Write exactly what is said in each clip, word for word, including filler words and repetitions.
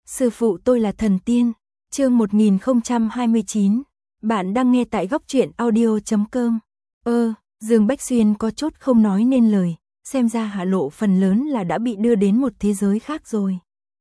Sư phụ tôi là thần tiên. Chương một nghìn không trăm hai mươi chín. Bạn đang nghe tại góc truyện audio chấm com. Ơ, Dương Bách Xuyên có chút không nói nên lời, xem ra Hạ Lộ phần lớn là đã bị đưa đến một thế giới khác rồi.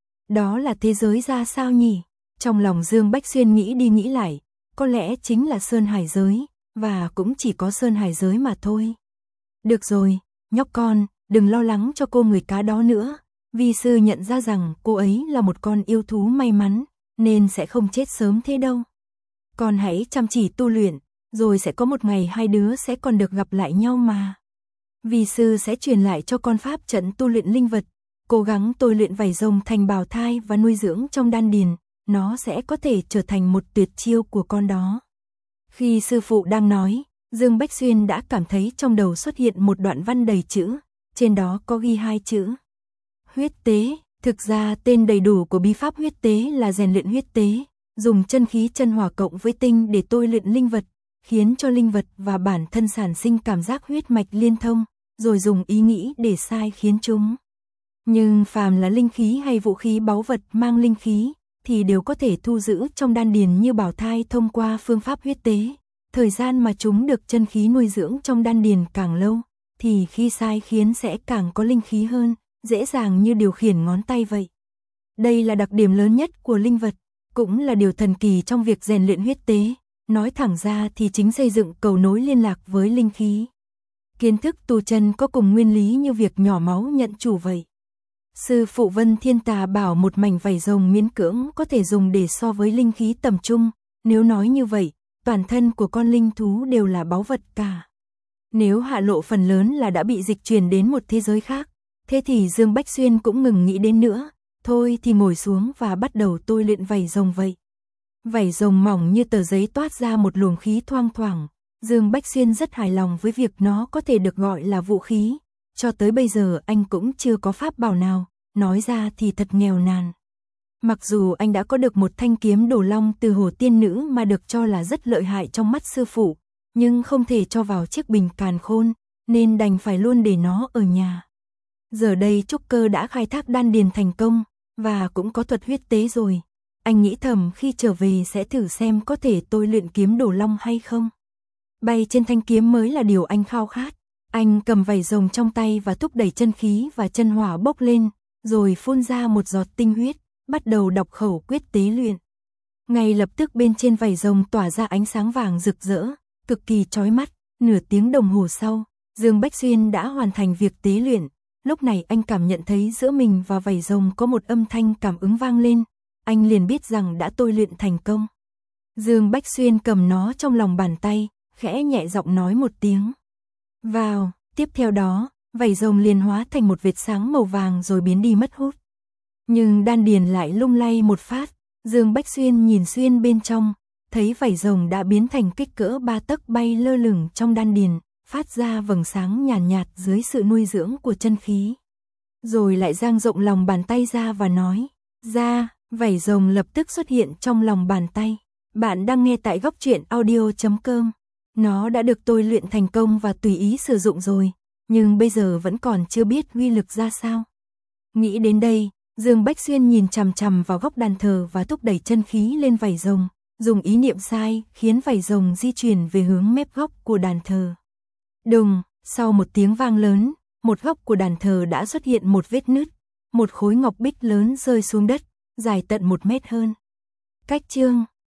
Đó là thế giới ra sao nhỉ? Trong lòng Dương Bách Xuyên nghĩ đi nghĩ lại, có lẽ chính là Sơn Hải giới, và cũng chỉ có Sơn Hải giới mà thôi. Được rồi, nhóc con, đừng lo lắng cho cô người cá đó nữa. Vi sư nhận ra rằng cô ấy là một con yêu thú may mắn, nên sẽ không chết sớm thế đâu. Con hãy chăm chỉ tu luyện, rồi sẽ có một ngày hai đứa sẽ còn được gặp lại nhau mà. Vi sư sẽ truyền lại cho con pháp trận tu luyện linh vật, cố gắng tôi luyện vảy rồng thành bào thai và nuôi dưỡng trong đan điền, nó sẽ có thể trở thành một tuyệt chiêu của con đó. Khi sư phụ đang nói, Dương Bách Xuyên đã cảm thấy trong đầu xuất hiện một đoạn văn đầy chữ, trên đó có ghi hai chữ. Huyết tế, thực ra tên đầy đủ của bí pháp huyết tế là rèn luyện huyết tế, dùng chân khí chân hỏa cộng với tinh để tôi luyện linh vật, khiến cho linh vật và bản thân sản sinh cảm giác huyết mạch liên thông, rồi dùng ý nghĩ để sai khiến chúng. Nhưng phàm là linh khí hay vũ khí báu vật mang linh khí, thì đều có thể thu giữ trong đan điền như bảo thai thông qua phương pháp huyết tế. Thời gian mà chúng được chân khí nuôi dưỡng trong đan điền càng lâu, thì khi sai khiến sẽ càng có linh khí hơn, dễ dàng như điều khiển ngón tay vậy. Đây là đặc điểm lớn nhất của linh vật, cũng là điều thần kỳ trong việc rèn luyện huyết tế. Nói thẳng ra thì chính xây dựng cầu nối liên lạc với linh khí. Kiến thức tu chân có cùng nguyên lý như việc nhỏ máu nhận chủ vậy. Sư phụ Vân Thiên Tà bảo một mảnh vảy rồng miễn cưỡng có thể dùng để so với linh khí tầm trung. Nếu nói như vậy, toàn thân của con linh thú đều là báu vật cả. Nếu Hạ Lộ phần lớn là đã bị dịch chuyển đến một thế giới khác, thế thì Dương Bách Xuyên cũng ngừng nghĩ đến nữa. Thôi thì ngồi xuống và bắt đầu tôi luyện vảy rồng vậy. Vảy rồng mỏng như tờ giấy toát ra một luồng khí thoang thoảng. Dương Bách Xuyên rất hài lòng với việc nó có thể được gọi là vũ khí. Cho tới bây giờ anh cũng chưa có pháp bảo nào, nói ra thì thật nghèo nàn. Mặc dù anh đã có được một thanh kiếm đồ long từ Hồ Tiên Nữ mà được cho là rất lợi hại trong mắt sư phụ, nhưng không thể cho vào chiếc bình càn khôn, nên đành phải luôn để nó ở nhà. Giờ đây trúc cơ đã khai thác đan điền thành công, và cũng có thuật huyết tế rồi. Anh nghĩ thầm khi trở về sẽ thử xem có thể tôi luyện kiếm đồ long hay không. Bay trên thanh kiếm mới là điều anh khao khát. Anh cầm vảy rồng trong tay và thúc đẩy chân khí và chân hỏa bốc lên, rồi phun ra một giọt tinh huyết, bắt đầu đọc khẩu quyết tế luyện. Ngay lập tức bên trên vảy rồng tỏa ra ánh sáng vàng rực rỡ, cực kỳ chói mắt. Nửa tiếng đồng hồ sau, Dương Bách Xuyên đã hoàn thành việc tế luyện. Lúc này anh cảm nhận thấy giữa mình và vảy rồng có một âm thanh cảm ứng vang lên. Anh liền biết rằng đã tôi luyện thành công. Dương Bách Xuyên cầm nó trong lòng bàn tay, khẽ nhẹ giọng nói một tiếng. Vào, tiếp theo đó, vảy rồng liền hóa thành một vệt sáng màu vàng rồi biến đi mất hút. Nhưng đan điền lại lung lay một phát, Dương Bách Xuyên nhìn xuyên bên trong, thấy vảy rồng đã biến thành kích cỡ ba tấc bay lơ lửng trong đan điền, phát ra vầng sáng nhàn nhạt, nhạt dưới sự nuôi dưỡng của chân khí. Rồi lại dang rộng lòng bàn tay ra và nói, ra, vảy rồng lập tức xuất hiện trong lòng bàn tay. Bạn đang nghe tại góc truyện audio chấm com. Nó đã được tôi luyện thành công và tùy ý sử dụng rồi, nhưng bây giờ vẫn còn chưa biết uy lực ra sao. Nghĩ đến đây, Dương Bách Xuyên nhìn chằm chằm vào góc đàn thờ và thúc đẩy chân khí lên vảy rồng, dùng ý niệm sai khiến vảy rồng di chuyển về hướng mép góc của đàn thờ. Đùng, sau một tiếng vang lớn, một góc của đàn thờ đã xuất hiện một vết nứt, một khối ngọc bích lớn rơi xuống đất, dài tận một mét hơn. Cách chương